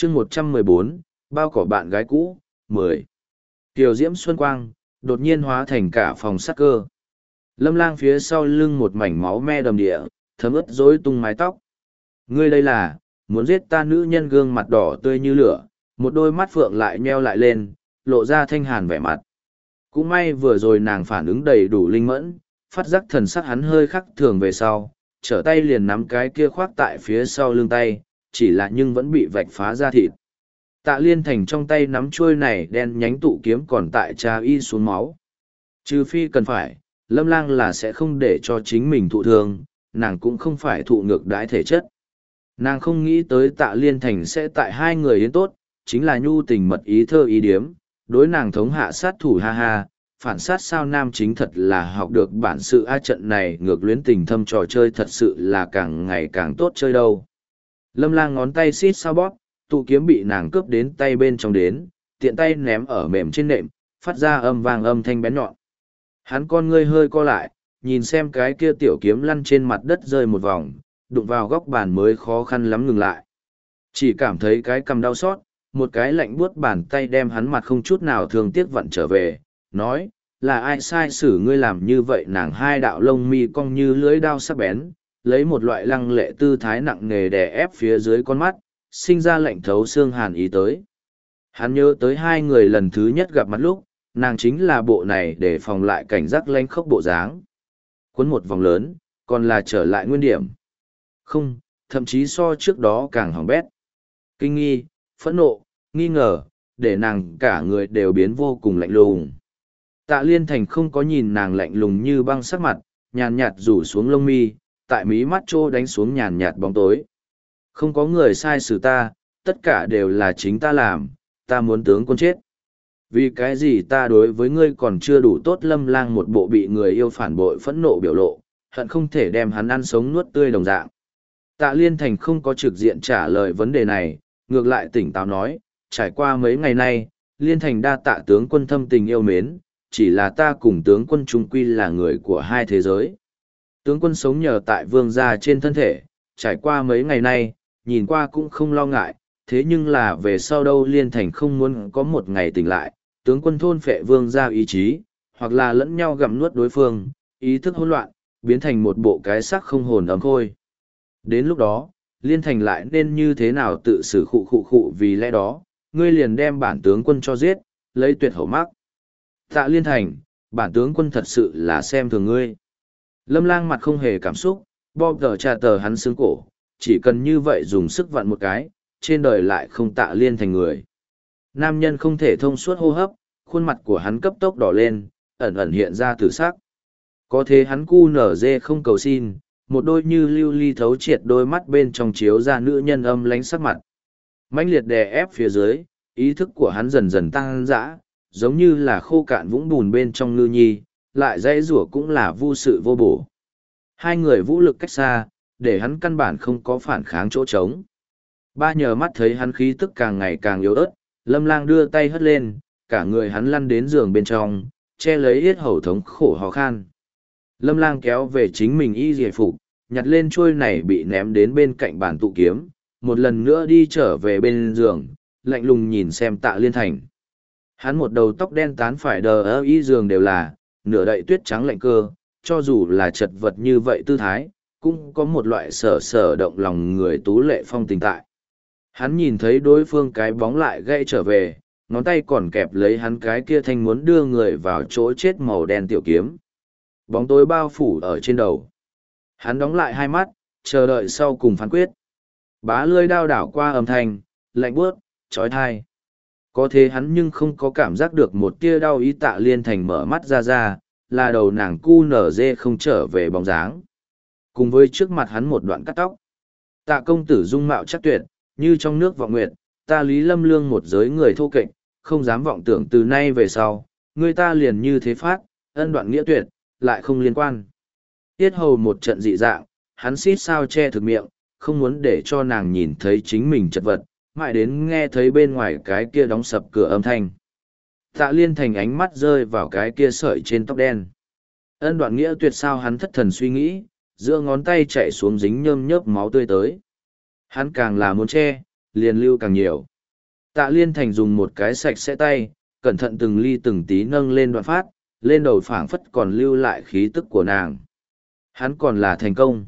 chương 114, bao cỏ bạn gái cũ, 10. Tiểu diễm xuân quang, đột nhiên hóa thành cả phòng sắc cơ. Lâm Lang phía sau lưng một mảnh máu me đầm địa, thấm ướt rối tung mái tóc. Ngươi đây là, muốn giết ta nữ nhân gương mặt đỏ tươi như lửa, một đôi mắt phượng lại nheo lại lên, lộ ra thanh hàn vẻ mặt. Cũng may vừa rồi nàng phản ứng đầy đủ linh mẫn, phát giác thần sắc hắn hơi khắc thường về sau, trở tay liền nắm cái kia khoác tại phía sau lưng tay, chỉ là nhưng vẫn bị vạch phá ra thịt. Tạ Liên Thành trong tay nắm chuôi này đen nhánh tụ kiếm còn tại cha y xuống máu. Trừ phi cần phải, Lâm Lang là sẽ không để cho chính mình thụ thương, nàng cũng không phải thụ ngược đãi thể chất. Nàng không nghĩ tới Tạ Liên Thành sẽ tại hai người yến tốt, chính là nhu tình mật ý thơ ý điếm, đối nàng thống hạ sát thủ ha ha, phản sát sao nam chính thật là học được bản sự a trận này ngược luyến tình thâm trò chơi thật sự là càng ngày càng tốt chơi đâu. Lâm Lang ngón tay xít sao bóp, tụ kiếm bị nàng cướp đến tay bên trong đến, tiện tay ném ở mềm trên nệm, phát ra âm vang âm thanh bén nhọn. Hắn con ngươi hơi co lại, nhìn xem cái kia tiểu kiếm lăn trên mặt đất rơi một vòng, đụng vào góc bàn mới khó khăn lắm ngừng lại. Chỉ cảm thấy cái cầm đau xót, một cái lạnh buốt bàn tay đem hắn mặt không chút nào thương tiếc vặn trở về, nói, là ai sai xử ngươi làm như vậy? Nàng hai đạo lông mi cong như lưỡi đao sắc bén, lấy một loại lăng lệ tư thái nặng nề đè ép phía dưới con mắt, sinh ra lạnh thấu xương hàn ý tới. Hắn nhớ tới hai người lần thứ nhất gặp mặt lúc, nàng chính là bộ này để phòng lại cảnh giác lanh khốc bộ dáng. Cuốn một vòng lớn, còn là trở lại nguyên điểm. Không, thậm chí so trước đó càng hỏng bét. Kinh nghi, phẫn nộ, nghi ngờ, để nàng cả người đều biến vô cùng lạnh lùng. Tạ Liên Thành không có nhìn nàng lạnh lùng như băng sắc mặt, nhàn nhạt rủ xuống lông mi, tại mí mắt trô đánh xuống nhàn nhạt bóng tối. Không có người sai xử ta, tất cả đều là chính ta làm, ta muốn tướng quân chết. Vì cái gì ta đối với ngươi còn chưa đủ tốt? Lâm Lang một bộ bị người yêu phản bội phẫn nộ biểu lộ, hận không thể đem hắn ăn sống nuốt tươi đồng dạng. Tạ Liên Thành không có trực diện trả lời vấn đề này, ngược lại tỉnh táo nói, trải qua mấy ngày nay, Liên Thành đa tạ tướng quân thâm tình yêu mến, chỉ là ta cùng tướng quân trung quy là người của hai thế giới. Tướng quân sống nhờ tại vương gia trên thân thể, trải qua mấy ngày nay, nhìn qua cũng không lo ngại, thế nhưng là về sau đâu Liên Thành không muốn có một ngày tỉnh lại, tướng quân thôn phệ vương gia ý chí, hoặc là lẫn nhau gặm nuốt đối phương, ý thức hỗn loạn, biến thành một bộ cái xác không hồn ấm khôi. Đến lúc đó, Liên Thành lại nên như thế nào tự xử khụ vì lẽ đó, ngươi liền đem bản tướng quân cho giết, lấy tuyệt hậu mắc. Tạ Liên Thành, bản tướng quân thật sự là xem thường ngươi. Lâm Lang mặt không hề cảm xúc, bóp tờ trà tờ hắn xương cổ, chỉ cần như vậy dùng sức vặn một cái, trên đời lại không Tạ Liên Thành người. Nam nhân không thể thông suốt hô hấp, khuôn mặt của hắn cấp tốc đỏ lên, ẩn ẩn hiện ra tử sắc. Có thế hắn cu nở dê không cầu xin, một đôi như lưu ly thấu triệt đôi mắt bên trong chiếu ra nữ nhân âm lánh sắc mặt. Mãnh liệt đè ép phía dưới, ý thức của hắn dần dần tăng dã, giống như là khô cạn vũng bùn bên trong ngư nhi, lại dãy rủa cũng là vô sự vô bổ. Hai người vũ lực cách xa, để hắn căn bản không có phản kháng chỗ trống. Ba nhờ mắt thấy hắn khí tức càng ngày càng yếu ớt, Lâm Lang đưa tay hất lên, cả người hắn lăn đến giường bên trong, che lấy yết hầu thống khổ ho khan. Lâm Lang kéo về chính mình y giải phục, nhặt lên chuôi này bị ném đến bên cạnh bàn tụ kiếm, một lần nữa đi trở về bên giường, lạnh lùng nhìn xem Tạ Liên Thành. Hắn một đầu tóc đen tán phải đờ ơ y giường đều là, nửa đậy tuyết trắng lạnh cơ, cho dù là chật vật như vậy tư thái, cũng có một loại sở động lòng người tú lệ phong tình tại. Hắn nhìn thấy đối phương cái bóng lại gãy trở về, ngón tay còn kẹp lấy hắn cái kia thanh muốn đưa người vào chỗ chết màu đen tiểu kiếm. Bóng tối bao phủ ở trên đầu. Hắn đóng lại hai mắt, chờ đợi sau cùng phán quyết. Bá lưỡi đao đảo qua âm thanh, lạnh buốt, trói thai. Có thế hắn nhưng không có cảm giác được một tia đau ý. Tạ Liên Thành mở mắt ra, là đầu nàng cu nở dê không trở về bóng dáng. Cùng với trước mặt hắn một đoạn cắt tóc. Tạ công tử dung mạo chắc tuyệt, như trong nước vọng nguyệt, ta Lý Lâm Lương một giới người thô kệch, không dám vọng tưởng từ nay về sau, người ta liền như thế phát, ân đoạn nghĩa tuyệt, lại không liên quan. Tiết hầu một trận dị dạng, hắn xít sao che thực miệng, không muốn để cho nàng nhìn thấy chính mình chật vật, mãi đến nghe thấy bên ngoài cái kia đóng sập cửa âm thanh. Tạ Liên Thành ánh mắt rơi vào cái kia sợi trên tóc đen. Ân đoạn nghĩa tuyệt sao? Hắn thất thần suy nghĩ, giữa ngón tay chạy xuống dính nhơm nhớp máu tươi tới. Hắn càng là muốn che, liền lưu càng nhiều. Tạ Liên Thành dùng một cái sạch sẽ tay, cẩn thận từng ly từng tí nâng lên đoạn phát, lên đầu phảng phất còn lưu lại khí tức của nàng. Hắn còn là thành công.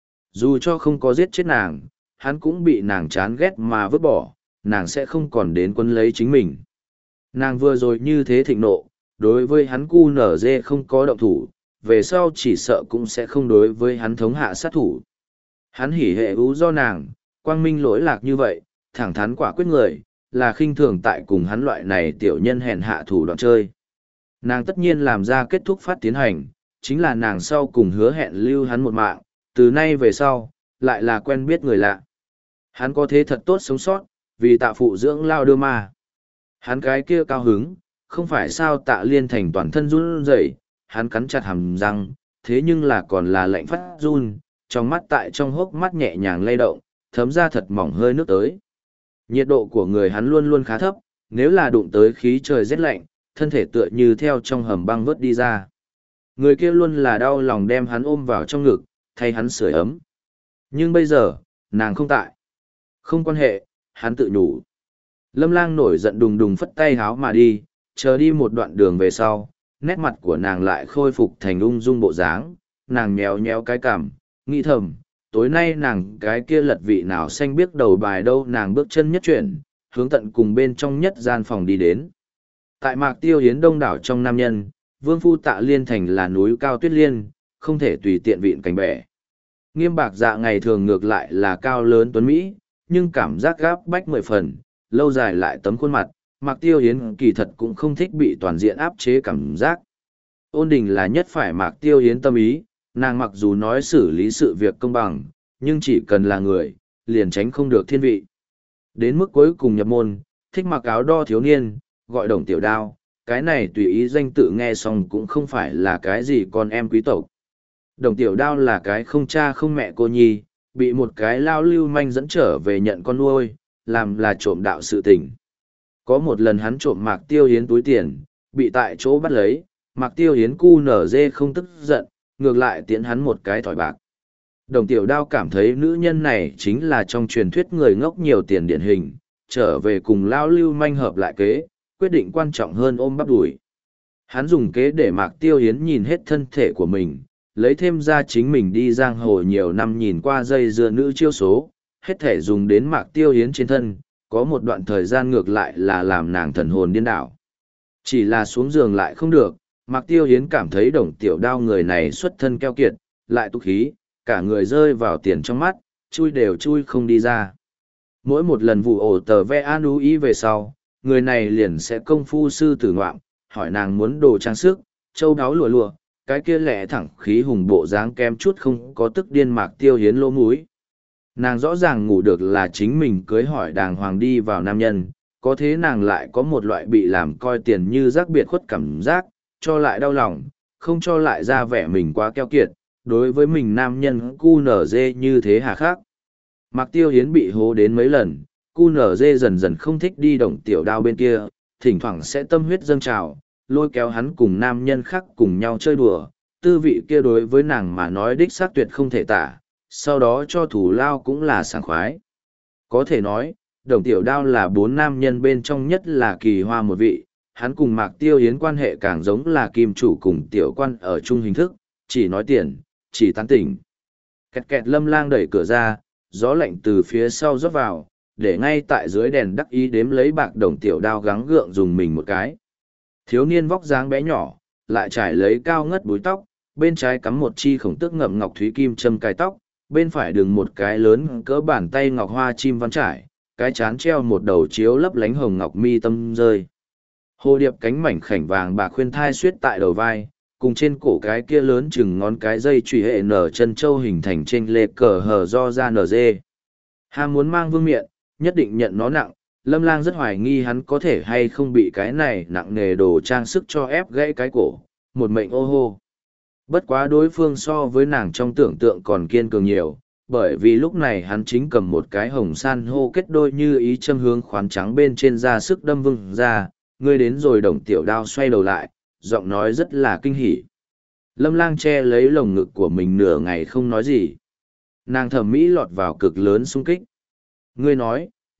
Dù cho không có giết chết nàng, hắn cũng bị nàng chán ghét mà vứt bỏ, nàng sẽ không còn đến quân lấy chính mình. Nàng vừa rồi như thế thịnh nộ, đối với hắn cu nở dê không có động thủ, về sau chỉ sợ cũng sẽ không đối với hắn thống hạ sát thủ. Hắn hỉ hệ ú do nàng, quang minh lỗi lạc như vậy, thẳng thắn quả quyết người, là khinh thường tại cùng hắn loại này tiểu nhân hèn hạ thủ đoạn chơi. Nàng tất nhiên làm ra kết thúc phát tiến hành, chính là nàng sau cùng hứa hẹn lưu hắn một mạng, từ nay về sau, lại là quen biết người lạ. Hắn có thế thật tốt sống sót, vì tạ phụ dưỡng lao đưa ma. Hắn cái kia cao hứng, không phải sao Tạ Liên Thành toàn thân run rẩy, hắn cắn chặt hàm răng, thế nhưng là còn là lạnh phát run, trong mắt tại trong hốc mắt nhẹ nhàng lay động, thấm ra thật mỏng hơi nước tới. Nhiệt độ của người hắn luôn luôn khá thấp, nếu là đụng tới khí trời rét lạnh, thân thể tựa như theo trong hầm băng vớt đi ra. Người kia luôn là đau lòng đem hắn ôm vào trong ngực, thay hắn sưởi ấm. Nhưng bây giờ, nàng không tại. Không quan hệ, hắn tự nhủ. Lâm Lang nổi giận đùng đùng phất tay háo mà đi, chờ đi một đoạn đường về sau, nét mặt của nàng lại khôi phục thành ung dung bộ dáng, nàng nhéo nhéo cái cằm, nghĩ thầm, tối nay nàng cái kia lật vị nào xanh biết đầu bài đâu, nàng bước chân nhất chuyển, hướng tận cùng bên trong nhất gian phòng đi đến. Tại Mạc Tiêu Hiến đông đảo trong nam nhân, Vương phu Tạ Liên Thành là núi cao tuyết liên, không thể tùy tiện vịn cánh bẻ. Nghiêm Bạc Dạ ngày thường ngược lại là cao lớn tuấn Mỹ, nhưng cảm giác gáp bách 10 phần, lâu dài lại tấm khuôn mặt, Mạc Tiêu Hiến kỳ thật cũng không thích bị toàn diện áp chế cảm giác. Ôn Đình là nhất phải Mạc Tiêu Hiến tâm ý, nàng mặc dù nói xử lý sự việc công bằng, nhưng chỉ cần là người, liền tránh không được thiên vị. Đến mức cuối cùng nhập môn, thích mặc áo đo thiếu niên, gọi Đồng Tiểu Đao, cái này tùy ý danh tự nghe xong cũng không phải là cái gì con em quý tộc. Đồng Tiểu Đao là cái không cha không mẹ cô nhi, bị một cái lao lưu manh dẫn trở về nhận con nuôi, làm là trộm đạo sự tình. Có một lần hắn trộm Mạc Tiêu Hiến túi tiền, bị tại chỗ bắt lấy, Mạc Tiêu Hiến cu nở dê không tức giận, ngược lại tiễn hắn một cái thỏi bạc. Đồng Tiểu Đao cảm thấy nữ nhân này chính là trong truyền thuyết người ngốc nhiều tiền điển hình, trở về cùng lao lưu manh hợp lại kế, quyết định quan trọng hơn ôm bắp đuổi. Hắn dùng kế để Mạc Tiêu Hiến nhìn hết thân thể của mình, lấy thêm ra chính mình đi giang hồ nhiều năm nhìn qua dây dưa nữ chiêu số, hết thể dùng đến Mạc Tiêu Hiến trên thân, có một đoạn thời gian ngược lại là làm nàng thần hồn điên đảo. Chỉ là xuống giường lại không được, Mạc Tiêu Hiến cảm thấy Đồng Tiểu Đao người này xuất thân keo kiệt, lại tục khí, cả người rơi vào tiền trong mắt, chui đều chui không đi ra. Mỗi một lần vụ ổ tờ ve an ú ý về sau, người này liền sẽ công phu sư tử ngoạm, hỏi nàng muốn đồ trang sức, châu đáo lụa lụa, cái kia lẽ thẳng khí hùng bộ dáng kem chút không có tức điên Mạc Tiêu Hiến lỗ mũi. Nàng rõ ràng ngủ được là chính mình cưới hỏi đàng hoàng đi vào nam nhân, có thế nàng lại có một loại bị làm coi tiền như rác biệt khuất cảm giác, cho lại đau lòng, không cho lại ra vẻ mình quá keo kiệt, đối với mình nam nhân cu nở dê như thế hà khắc. Mạc Tiêu Hiến bị hố đến mấy lần, cu nở dê dần dần không thích đi Đồng Tiểu Đao bên kia, thỉnh thoảng sẽ tâm huyết dâng trào, lôi kéo hắn cùng nam nhân khác cùng nhau chơi đùa, tư vị kia đối với nàng mà nói đích xác tuyệt không thể tả, sau đó cho thủ lao cũng là sảng khoái. Có thể nói, Đồng Tiểu Đao là 4 nam nhân bên trong nhất là kỳ hoa một vị, hắn cùng Mạc Tiêu Hiến quan hệ càng giống là kim chủ cùng tiểu quan ở chung hình thức, chỉ nói tiền, chỉ tán tỉnh. Kẹt kẹt Lâm Lang đẩy cửa ra, gió lạnh từ phía sau rót vào, để ngay tại dưới đèn đắc ý đếm lấy bạc Đồng Tiểu Đao gắng gượng dùng mình một cái. Thiếu niên vóc dáng bé nhỏ, lại trải lấy cao ngất búi tóc, bên trái cắm một chi khổng tước ngậm ngọc thúy kim châm cài tóc, bên phải đường một cái lớn cỡ bàn tay ngọc hoa chim văn trải, cái chán treo một đầu chiếu lấp lánh hồng ngọc mi tâm rơi. Hồ điệp cánh mảnh khảnh vàng bạc khuyên thai xuyết tại đầu vai, cùng trên cổ cái kia lớn chừng ngón cái dây chùy hệ nở chân châu hình thành trên lệ cờ hờ do ra nở dê. Ham muốn mang vương miện, nhất định nhận nó nặng, Lâm Lang rất hoài nghi hắn có thể hay không bị cái này nặng nề đồ trang sức cho ép gãy cái cổ, một mệnh ô hô. Bất quá đối phương so với nàng trong tưởng tượng còn kiên cường nhiều, bởi vì lúc này hắn chính cầm một cái hồng san hô kết đôi như ý châm hướng khoán trắng bên trên ra sức đâm vưng ra, ngươi đến rồi. Đồng Tiểu Đao xoay đầu lại, giọng nói rất là kinh hỉ. Lâm Lang che lấy lồng ngực của mình nửa ngày không nói gì. Nàng thẩm mỹ lọt vào cực lớn xung kích. Ngươi nói,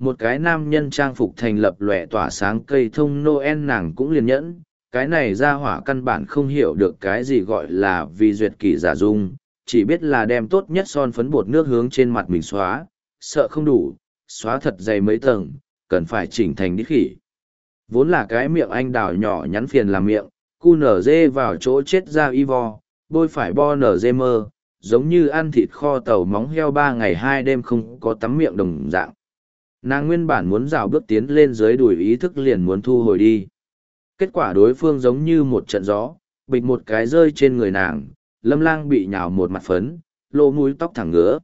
một cái nam nhân trang phục thành lập lòe tỏa sáng cây thông Noel nàng cũng liền nhẫn, cái này ra hỏa căn bản không hiểu được cái gì gọi là vì duyệt kỷ giả dung, chỉ biết là đem tốt nhất son phấn bột nước hướng trên mặt mình xóa, sợ không đủ, xóa thật dày mấy tầng, cần phải chỉnh thành đít khỉ. Vốn là cái miệng anh đào nhỏ nhắn phiền làm miệng, cu nở dê vào chỗ chết ra y vo, bôi phải bo nở dê mơ, giống như ăn thịt kho tàu móng heo 3 ngày 2 đêm không có tắm miệng đồng dạng. Nàng nguyên bản muốn rào bước tiến lên dưới đùi ý thức liền muốn thu hồi đi. Kết quả đối phương giống như một trận gió, bịch một cái rơi trên người nàng, Lâm Lang bị nhào một mặt phấn, lỗ mũi tóc thẳng ngứa.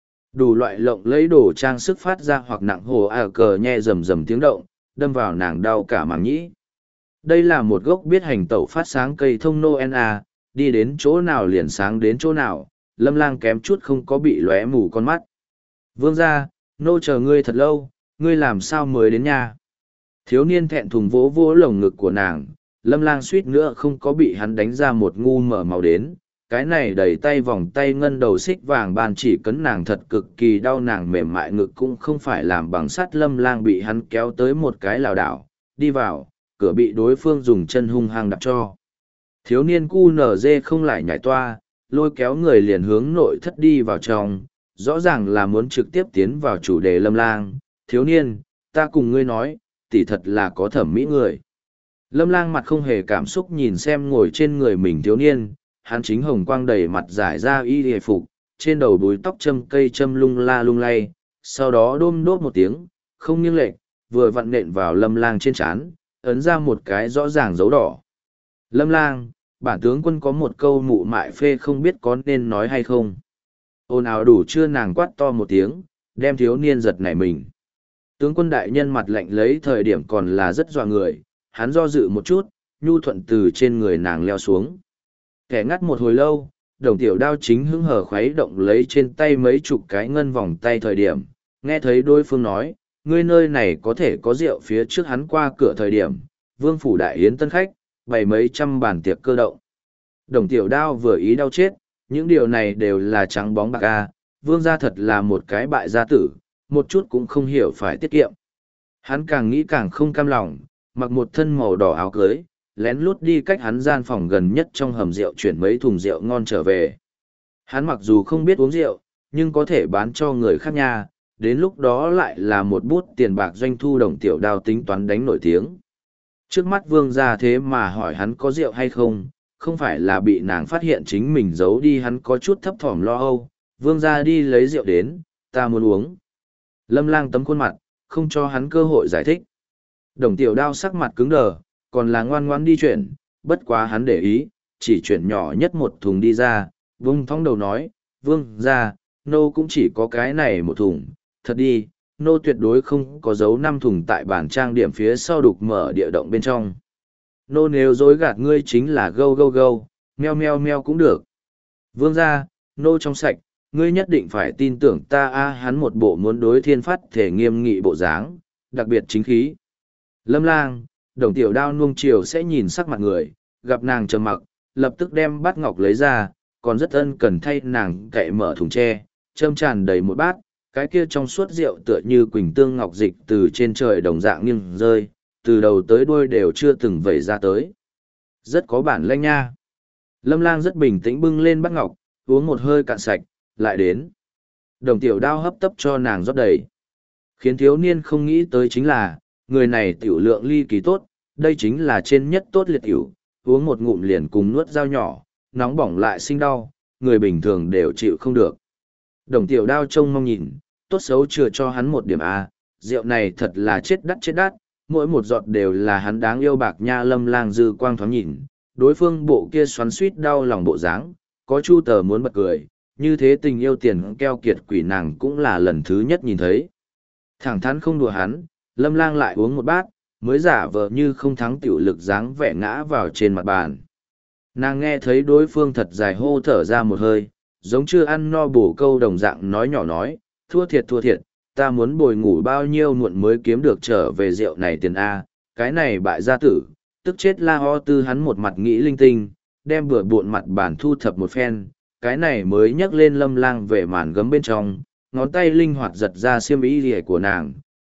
Đủ loại lộng lấy đồ trang sức phát ra hoặc nặng hồ cờ nhe rầm rầm tiếng động, đâm vào nàng đau cả màng nhĩ. Đây là một gốc biết hành tẩu phát sáng cây thông Noel đi đến chỗ nào liền sáng đến chỗ nào, Lâm Lang kém chút không có bị lóe mù con mắt. Vương gia, nô chờ ngươi thật lâu, ngươi làm sao mới đến nhà? Thiếu niên thẹn thùng vỗ vỗ lồng ngực của nàng, Lâm Lang suýt nữa không có bị hắn đánh ra một ngu mở màu đến. Cái này đầy tay vòng tay ngân đầu xích vàng bàn chỉ cấn nàng thật cực kỳ đau, nàng mềm mại ngực cũng không phải làm bằng sắt. Lâm Lang bị hắn kéo tới một cái lảo đảo, đi vào, cửa bị đối phương dùng chân hung hăng đập cho. Thiếu niên cu nở dê không lại nhảy toa, lôi kéo người liền hướng nội thất đi vào trong, rõ ràng là muốn trực tiếp tiến vào chủ đề. Lâm Lang, thiếu niên, ta cùng ngươi nói, tỷ thật là có thẩm mỹ người. Lâm Lang mặt không hề cảm xúc nhìn xem ngồi trên người mình thiếu niên, hắn chính hồng quang đầy mặt giải ra y hề phục, trên đầu búi tóc châm cây châm lung la lung lay, sau đó đôm đốt một tiếng, không nghiêng lệch, vừa vặn nện vào Lâm Lang trên trán, ấn ra một cái rõ ràng dấu đỏ. Lâm Lang, bản tướng quân có một câu mụ mại phê không biết có nên nói hay không. Ồn ào đủ chưa, nàng quát to một tiếng, đem thiếu niên giật nảy mình. Tướng quân đại nhân mặt lạnh lấy thời điểm còn là rất dọa người, hắn do dự một chút, nhu thuận từ trên người nàng leo xuống. Kẻ ngắt một hồi lâu, đồng tiểu đao chính hứng hở khuấy động lấy trên tay mấy chục cái ngân vòng tay thời điểm, nghe thấy đối phương nói, ngươi nơi này có thể có rượu. Phía trước hắn qua cửa thời điểm, vương phủ đại yến tân khách, bày mấy trăm bàn tiệc cơ động. Đồng tiểu đao vừa ý đau chết, những điều này đều là trắng bóng bạc vương gia thật là một cái bại gia tử, một chút cũng không hiểu phải tiết kiệm. Hắn càng nghĩ càng không cam lòng, mặc một thân màu đỏ áo cưới, lén lút đi cách hắn gian phòng gần nhất trong hầm rượu chuyển mấy thùng rượu ngon trở về. Hắn mặc dù không biết uống rượu, nhưng có thể bán cho người khác nha, đến lúc đó lại là một bút tiền bạc doanh thu. Đồng tiểu đao tính toán đánh nổi tiếng. Trước mắt vương gia thế mà hỏi hắn có rượu hay không, không phải là bị nàng phát hiện chính mình giấu đi. Hắn có chút thấp thỏm lo âu, vương gia đi lấy rượu đến, ta muốn uống. Lâm Lang tấm khuôn mặt, không cho hắn cơ hội giải thích. Đồng tiểu đao sắc mặt cứng đờ, còn là ngoan ngoãn đi chuyển, bất quá hắn để ý, chỉ chuyển nhỏ nhất một thùng đi ra, vung thong đầu nói, vương gia, nô cũng chỉ có cái này một thùng, thật đi, nô tuyệt đối không có giấu 5 thùng tại bản trang điểm phía sau đục mở địa động bên trong. Nô nếu dối gạt ngươi chính là gâu gâu gâu, meo meo meo cũng được. Vương gia, nô trong sạch, ngươi nhất định phải tin tưởng ta hắn một bộ muốn đối thiên phát thể nghiêm nghị bộ dáng, đặc biệt chính khí. Lâm Lang, đồng tiểu đao nuông chiều sẽ nhìn sắc mặt người, gặp nàng trầm mặc, lập tức đem bát ngọc lấy ra, còn rất ân cần thay nàng cậy mở thùng tre, châm tràn đầy một bát, cái kia trong suốt rượu tựa như quỳnh tương ngọc dịch từ trên trời đồng dạng nghiêng rơi, từ đầu tới đuôi đều chưa từng vẩy ra tới. Rất có bản lĩnh nha. Lâm Lang rất bình tĩnh bưng lên bát ngọc, uống một hơi cạn sạch, lại đến. Đồng tiểu đao hấp tấp cho nàng rót đầy. Khiến thiếu niên không nghĩ tới chính là, người này tiểu lượng ly kỳ tốt, đây chính là trên nhất tốt liệt tiểu, uống một ngụm liền cùng nuốt dao nhỏ, nóng bỏng lại sinh đau, người bình thường đều chịu không được. Đồng tiểu đao trông mong nhìn, tốt xấu chừa cho hắn một điểm rượu này thật là chết đắt, mỗi một giọt đều là hắn đáng yêu bạc nha. Lâm Lang dư quang thoáng nhìn, đối phương bộ kia xoắn suýt đau lòng bộ dáng, có chu tờ muốn bật cười, như thế tình yêu tiền keo kiệt quỷ nàng cũng là lần thứ nhất nhìn thấy. Thẳng thắn không đùa hắn, Lâm Lang lại uống một bát, mới giả vờ như không thắng tiểu lực dáng vẻ ngã vào trên mặt bàn. Nàng nghe thấy đối phương thật dài hô thở ra một hơi, giống chưa ăn no bổ câu đồng dạng nói nhỏ nói, thua thiệt, ta muốn bồi ngủ bao nhiêu muộn mới kiếm được trở về rượu này tiền cái này bại gia tử, tức chết la ho tư. Hắn một mặt nghĩ linh tinh, đem bừa bộn mặt bàn thu thập một phen, cái này mới nhấc lên Lâm Lang về màn gấm bên trong, ngón tay linh hoạt giật ra xiêm y lìa của nàng,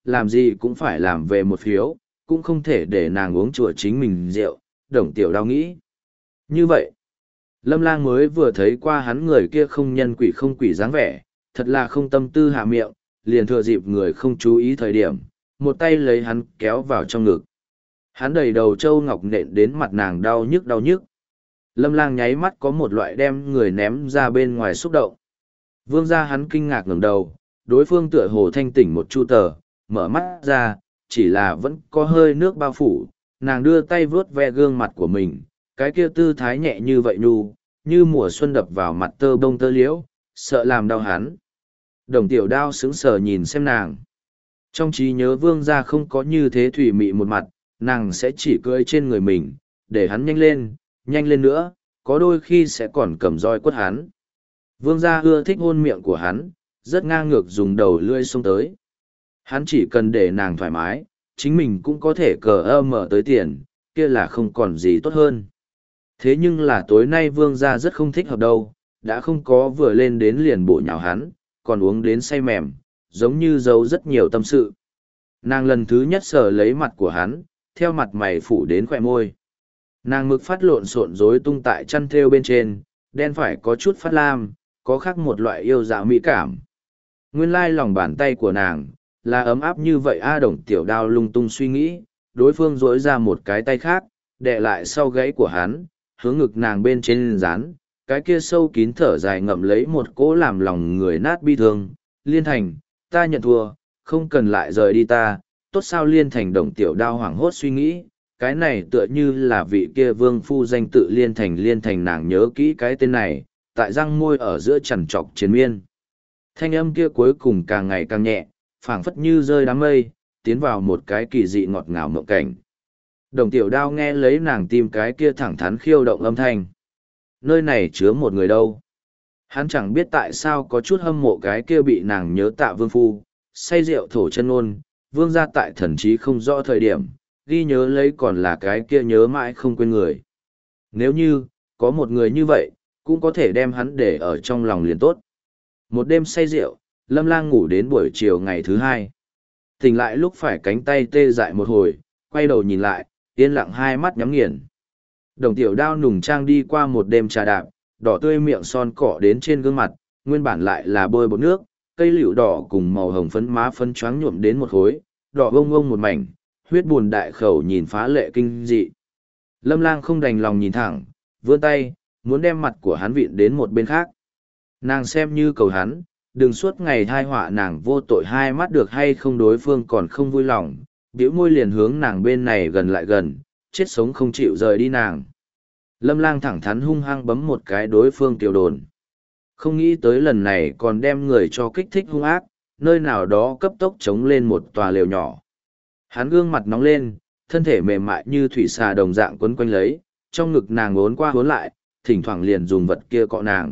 làm gì cũng phải làm về một phiếu, cũng không thể để nàng uống chùa chính mình rượu, Đồng Tiểu Đao nghĩ. Như vậy, Lâm Lang mới vừa thấy qua hắn người kia không nhân quỷ không quỷ dáng vẻ, thật là không tâm tư hạ miệng, liền thừa dịp người không chú ý thời điểm, một tay lấy hắn kéo vào trong ngực. Hắn đầy đầu châu ngọc nện đến mặt nàng đau nhức đau nhức. Lâm Lang nháy mắt có một loại đem người ném ra bên ngoài xúc động. Vương gia hắn kinh ngạc ngẩng đầu, đối phương tựa hồ thanh tỉnh một chu tờ, mở mắt ra, chỉ là vẫn có hơi nước bao phủ, nàng đưa tay vướt ve gương mặt của mình, cái kia tư thái nhẹ như vậy nhu, như mùa xuân đập vào mặt tơ bông tơ liễu, sợ làm đau hắn. Đồng Tiểu Đao sững sờ nhìn xem nàng. Trong trí nhớ vương gia không có như thế thủy mị một mặt, nàng sẽ chỉ cưỡi trên người mình, để hắn nhanh lên nữa, có đôi khi sẽ còn cầm roi quất hắn. Vương gia ưa thích hôn miệng của hắn, rất ngang ngược dùng đầu lưỡi xông tới. Hắn chỉ cần để nàng thoải mái, chính mình cũng có thể cờ mở tới tiền, kia là không còn gì tốt hơn. Thế nhưng là tối nay vương gia rất không thích hợp đâu, đã không có vừa lên đến liền bổ nhào hắn, còn uống đến say mềm, giống như giấu rất nhiều tâm sự. Nàng lần thứ nhất sờ lấy mặt của hắn, theo mặt mày phủ đến khỏe môi. Nàng mực phát lộn xộn rối tung tại chăn thêu bên trên, đen phải có chút phát lam, có khác một loại yêu dạo mỹ cảm. Nguyên lai lòng bàn tay của nàng, là ấm áp như vậy. Đồng Tiểu Đao lung tung suy nghĩ, đối phương dỗi ra một cái tay khác, đè lại sau gáy của hắn, hướng ngực nàng bên trên dán, cái kia sâu kín thở dài ngậm lấy một cỗ làm lòng người nát bi thương. Liên Thành, ta nhận thua, không cần lại rời đi ta, tốt sao Liên Thành. Đồng Tiểu Đao hoảng hốt suy nghĩ, cái này tựa như là vị kia vương phu danh tự Liên Thành nàng nhớ kỹ cái tên này, tại răng môi ở giữa chằn trọc chiến miên. Thanh âm kia cuối cùng càng ngày càng nhẹ, phảng phất như rơi đám mây, tiến vào một cái kỳ dị ngọt ngào mộng cảnh. Đồng Tiểu Đao nghe lấy nàng tim cái kia thẳng thắn khiêu động âm thanh. Nơi này chứa một người đâu. Hắn chẳng biết tại sao có chút hâm mộ cái kia bị nàng nhớ tạ vương phu, say rượu thổ chân ôn, vương gia tại thần trí không rõ thời điểm, ghi nhớ lấy còn là cái kia nhớ mãi không quên người. Nếu như, có một người như vậy, cũng có thể đem hắn để ở trong lòng liền tốt. Một đêm say rượu, Lâm Lang ngủ đến buổi chiều ngày thứ hai. Tỉnh lại lúc phải cánh tay tê dại một hồi, quay đầu nhìn lại, yên lặng hai mắt nhắm nghiền. Đồng Tiểu Đao nùng trang đi qua một đêm trà đạp, đỏ tươi miệng son cọ đến trên gương mặt, nguyên bản lại là bôi bột nước, cây liễu đỏ cùng màu hồng phấn má phấn choáng nhuộm đến một khối, đỏ bông bông một mảnh, huyết buồn đại khẩu nhìn phá lệ kinh dị. Lâm Lang không đành lòng nhìn thẳng, vươn tay, muốn đem mặt của hắn vịn đến một bên khác. Nàng xem như cầu hắn, đừng suốt ngày thai họa nàng vô tội hai mắt được hay không. Đối phương còn không vui lòng, bĩu môi liền hướng nàng bên này gần lại gần, chết sống không chịu rời đi nàng. Lâm Lang thẳng thắn hung hăng bấm một cái đối phương tiểu đồn. Không nghĩ tới lần này còn đem người cho kích thích hung ác, nơi nào đó cấp tốc chống lên một tòa lều nhỏ. Hắn gương mặt nóng lên, thân thể mềm mại như thủy xà đồng dạng quấn quanh lấy, trong ngực nàng uốn qua uốn lại, thỉnh thoảng liền dùng vật kia cọ nàng.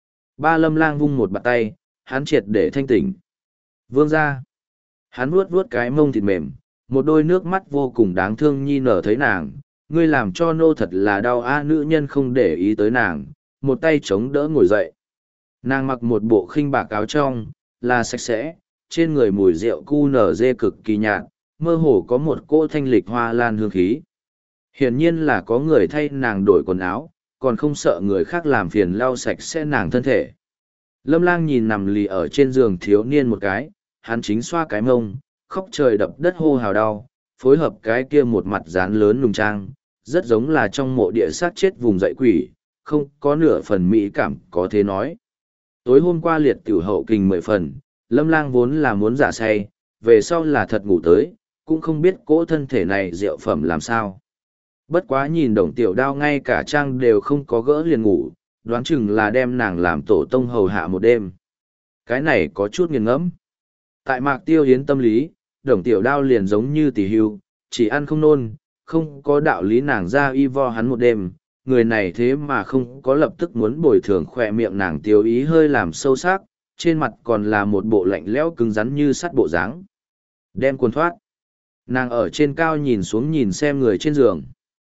Ba Lâm Lang vung một bàn tay, hắn triệt để thanh tỉnh. Vương ra. Hắn vuốt vuốt cái mông thịt mềm, một đôi nước mắt vô cùng đáng thương nhi nở thấy nàng. Ngươi làm cho nô thật là đau. Nữ nhân không để ý tới nàng, một tay chống đỡ ngồi dậy. Nàng mặc một bộ khinh bạc áo trong, là sạch sẽ, trên người mùi rượu cu nở dê cực kỳ nhạt, mơ hồ có một cỗ thanh lịch hoa lan hương khí. Hiển nhiên là có người thay nàng đổi quần áo, còn không sợ người khác làm phiền lau sạch sẽ nàng thân thể. Lâm Lang nhìn nằm lì ở trên giường thiếu niên một cái, hắn chính xoa cái mông, khóc trời đập đất hô hào đau, phối hợp cái kia một mặt dán lớn nùng trang, rất giống là trong mộ địa sát chết vùng dậy quỷ, không có nửa phần mỹ cảm có thế nói. Tối hôm qua liệt tiểu hậu kình 10 phần, Lâm Lang vốn là muốn giả say, về sau là thật ngủ tới, cũng không biết cỗ thân thể này rượu phẩm làm sao. Bất quá nhìn Đồng Tiểu Đao ngay cả trang đều không có gỡ liền ngủ, đoán chừng là đem nàng làm tổ tông hầu hạ một đêm. Cái này có chút nghiền ngẫm. Tại Mạc Tiêu Hiến tâm lý, Đồng Tiểu Đao liền giống như tỷ hưu, chỉ ăn không nôn, không có đạo lý nàng ra y vo hắn một đêm. Người này thế mà không có lập tức muốn bồi thường, khỏe miệng nàng tiêu ý hơi làm sâu sắc, trên mặt còn là một bộ lạnh lẽo cứng rắn như sắt bộ dáng. Đem quần thoát. Nàng ở trên cao nhìn xuống nhìn xem người trên giường.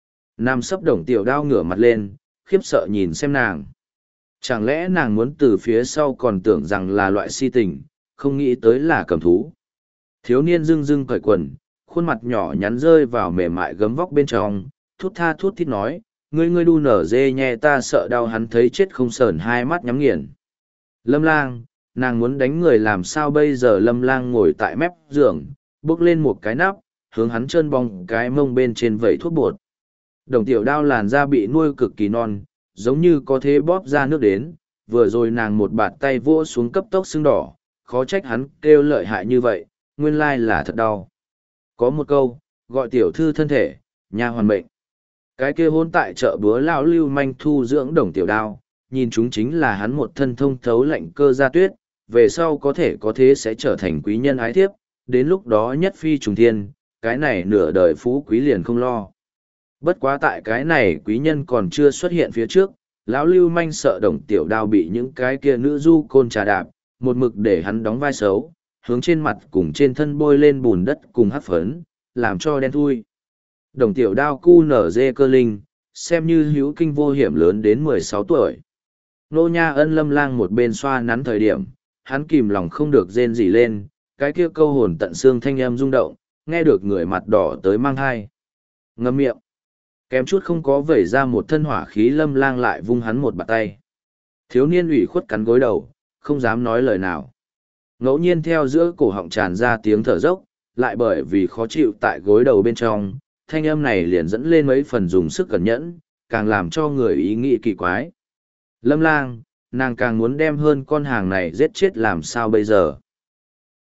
Nam sấp Đồng Tiểu Đao ngửa mặt lên, khiếp sợ nhìn xem nàng. Chẳng lẽ nàng muốn từ phía sau còn tưởng rằng là loại si tình, không nghĩ tới là cầm thú. Thiếu niên dưng dưng cởi quần, khuôn mặt nhỏ nhắn rơi vào mềm mại gấm vóc bên trong, thút tha thút thít nói, ngươi đu nở dê nhẹ ta sợ đau. Hắn thấy chết không sờn, hai mắt nhắm nghiền. Lâm Lang, nàng muốn đánh người làm sao bây giờ? Lâm Lang ngồi tại mép giường, bước lên một cái nắp, hướng hắn trơn bong cái mông bên trên vẩy thuốc bột. Đồng tiểu đao làn da bị nuôi cực kỳ non, giống như có thế bóp ra nước đến, vừa rồi nàng một bạt tay vỗ xuống cấp tốc sưng đỏ, khó trách hắn kêu lợi hại như vậy, nguyên lai là thật đau. Có một câu, gọi tiểu thư thân thể, nha hoàn mệnh. Cái kia hôn tại chợ búa lao lưu manh thu dưỡng đồng tiểu đao, nhìn chúng chính là hắn một thân thông thấu lạnh cơ gia tuyết, về sau có thể có thế sẽ trở thành quý nhân ái thiếp, đến lúc đó nhất phi trùng thiên, cái này nửa đời phú quý liền không lo. Bất quá tại cái này quý nhân còn chưa xuất hiện phía trước, lão lưu manh sợ đồng tiểu đao bị những cái kia nữ du côn trà đạp, một mực để hắn đóng vai xấu, hướng trên mặt cùng trên thân bôi lên bùn đất cùng hắc phấn, làm cho đen thui. Đồng tiểu đao cu nở dê cơ linh, xem như hữu kinh vô hiểm lớn đến 16 tuổi. Nô Nha Ân Lâm Lang một bên xoa nắn thời điểm, hắn kìm lòng không được rên rỉ lên, cái kia câu hồn tận xương thanh âm rung động, nghe được người mặt đỏ tới mang hai. Ngậm miệng. Kém chút không có vẩy ra một thân hỏa khí. Lâm Lang lại vung hắn một bạt tay. Thiếu niên ủy khuất cắn gối đầu, không dám nói lời nào. Ngẫu nhiên theo giữa cổ họng tràn ra tiếng thở dốc, lại bởi vì khó chịu tại gối đầu bên trong, thanh âm này liền dẫn lên mấy phần dùng sức cẩn nhẫn, càng làm cho người ý nghĩ kỳ quái. Lâm Lang, nàng càng muốn đem hơn con hàng này giết chết làm sao bây giờ.